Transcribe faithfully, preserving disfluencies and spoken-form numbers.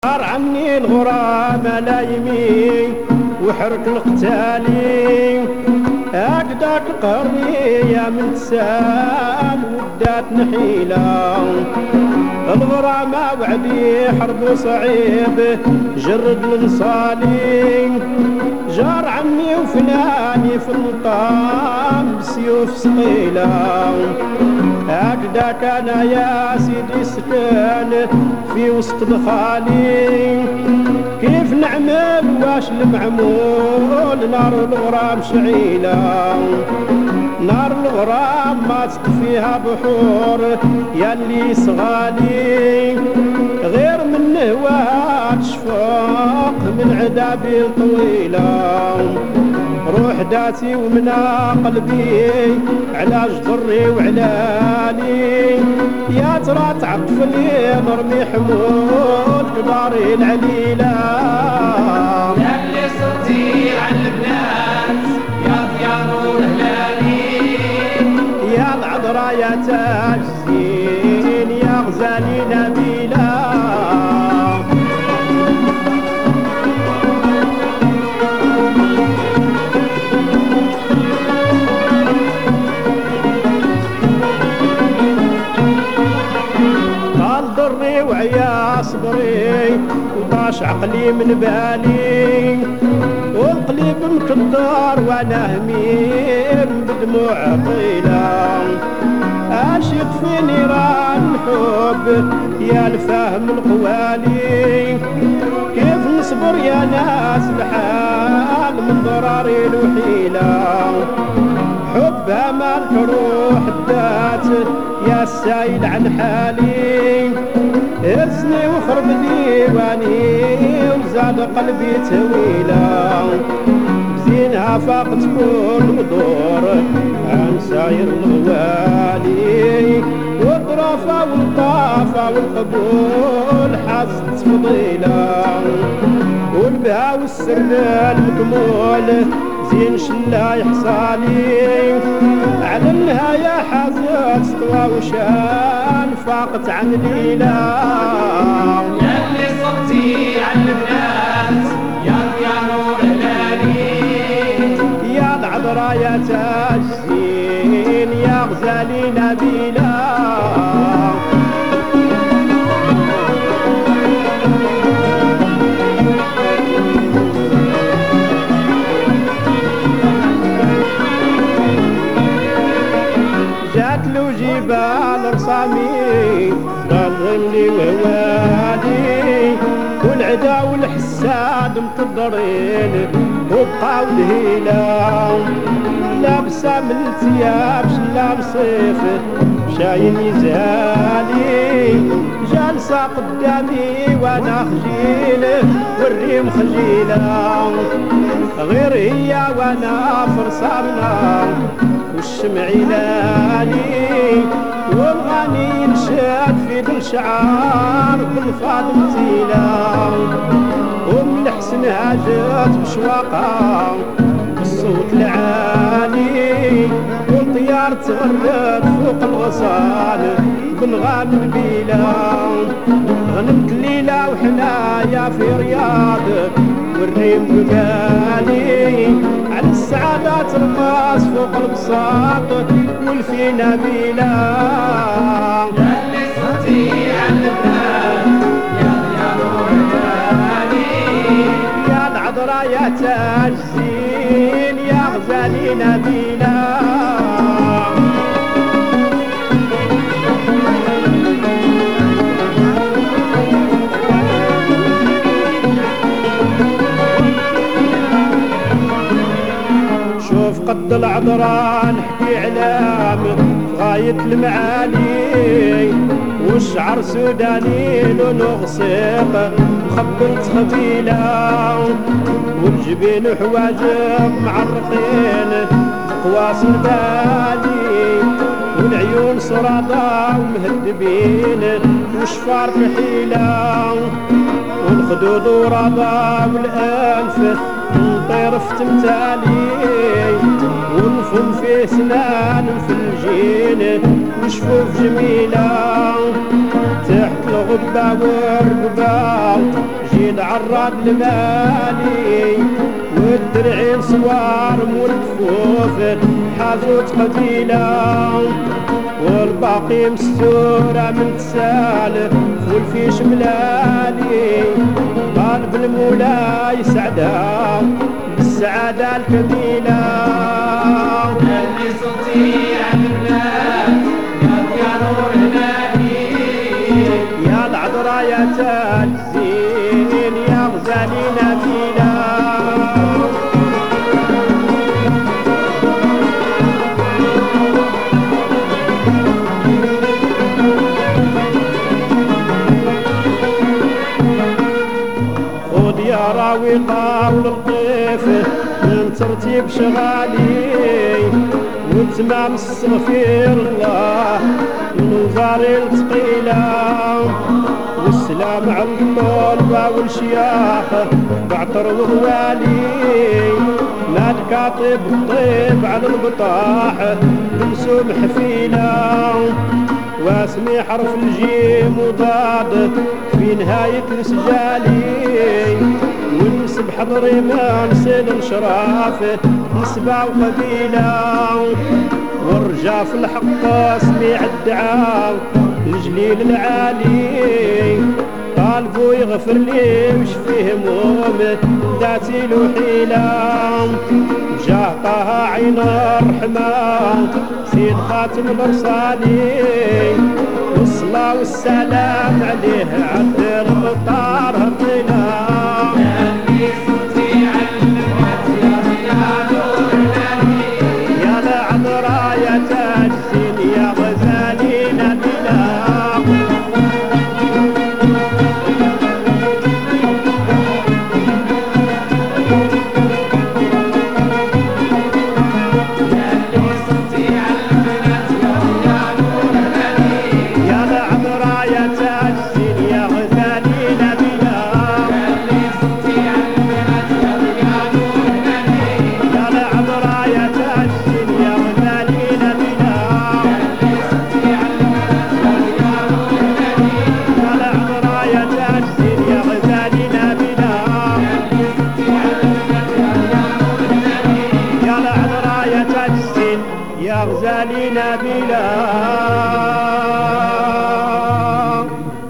صار عني الغرام لا يمين وحرك القتالي هكذاك قهرني يا من تسال ودات نحيله الغرام وعدي حرب صعيب جرد الانصالي جار عمي وفلاني في المقام بسيوف ثقيله هكذا كان يا سيدي سكن في وسط الخالي كيف نعمل واش المعمول نار الغرام شعيله نار الغرام ما تطفيها بحور يا اللي صغالي غير من هواك شفاق من عذابي الطويله روح داتي ومنا قلبي على جدري وعلالي يا ترى تعطف لي نرمي حمول كباري العليله يا اللي صرتي على البنات يا ضيار الهلالي يا العذراء يا تاج الزين يا غزالي نبيله ضري وعيا صبري وطاش عقلي من بالي والقليب مكدر وانا هميم بدموع طيله عاشق في نيران الحب يا الفهم القوالي كيف نصبر يا ناس الحال من ضراري الوحيله حبها مالك روح الذات يا السايل عن حالي ارسني وخرب ديواني وزاد قلبي تويله بزينها فاقت كل غدور عن ساير الغوالي والطرافة والطافة والقبول حاست فضيله والبها والسر المكمول زين شلا يحصالي على النهاية حازت سطوى وشان فاقت عن ليلة يا اللي صرتي على البنات يا ضيار الهلالي يا العذراء يا تاج الزين يا غزالي نبيله جات له جبال رصامي ضرني ووالي والعدا والحساد مقدرين وبقاو الهيله لابسه من ثياب شلام صيف شاين يزهالي جالسه قدامي وانا خجيل والريم خجيله غير هي وانا فرصامنا والشمع يلالي والغني ينشاد في ذل شعار بالفاضل تيلا ومن حسنها جات بشواقة بالصوت العالي والطيار تغرد فوق الغصان بنغام البيلا غنمت الليلة وحنايا في رياض والريم بقالي على السعادة ترقص فوق البساط والفينا بيلا يا اللي صرتي على البنات يا ضيار الهلالي يا العذراء يا تاج الزين يا غزالي نبيله قد العذراء نحكي علام غاية المعالي والشعر سوداني لونه غصيق مخبلت خبيلة والجبين حواجب معرقين قواس البالي والعيون صرادة ومهدبين وشفار بحيلة والخدود ورضا والأنف نطير في تمثالي ونفم فيه سنان في الجين وشفوف جميلة تحت الغبة والرقبة جيد عراد المالي والدرعين صوار والكفوف حازوت قبيلة والباقي مستورة من تسال والفيش ملالي قلب المولاي سعدة بالسعادة الكميلة اللي صوتي عن الناس يا نور هلالي يا العذراء يا تاج الزين يا غزالي نبيلة خذ يا راوي قاول الطيف من ترتيب شغالي وتمام الصغفير الله من وزاري الثقيلة والسلام على الطلبة والشياخ بعطر وغوالي ما الكاطب الطيب على البطاح بنسوب حفيلة واسمي حرف الجيم وضاد في نهاية السجالي ونسب حضري ما نسيل الشرافة نسبة وقبيلة ورجع في الحق اسمي الدعاء الجليل العالي قلبه يغفر لي وش فيه همومه ذاتي له حيلة جاه طه عين الرحمة سيد خاتم الرسالي والصلاة والسلام عليه عبد المطار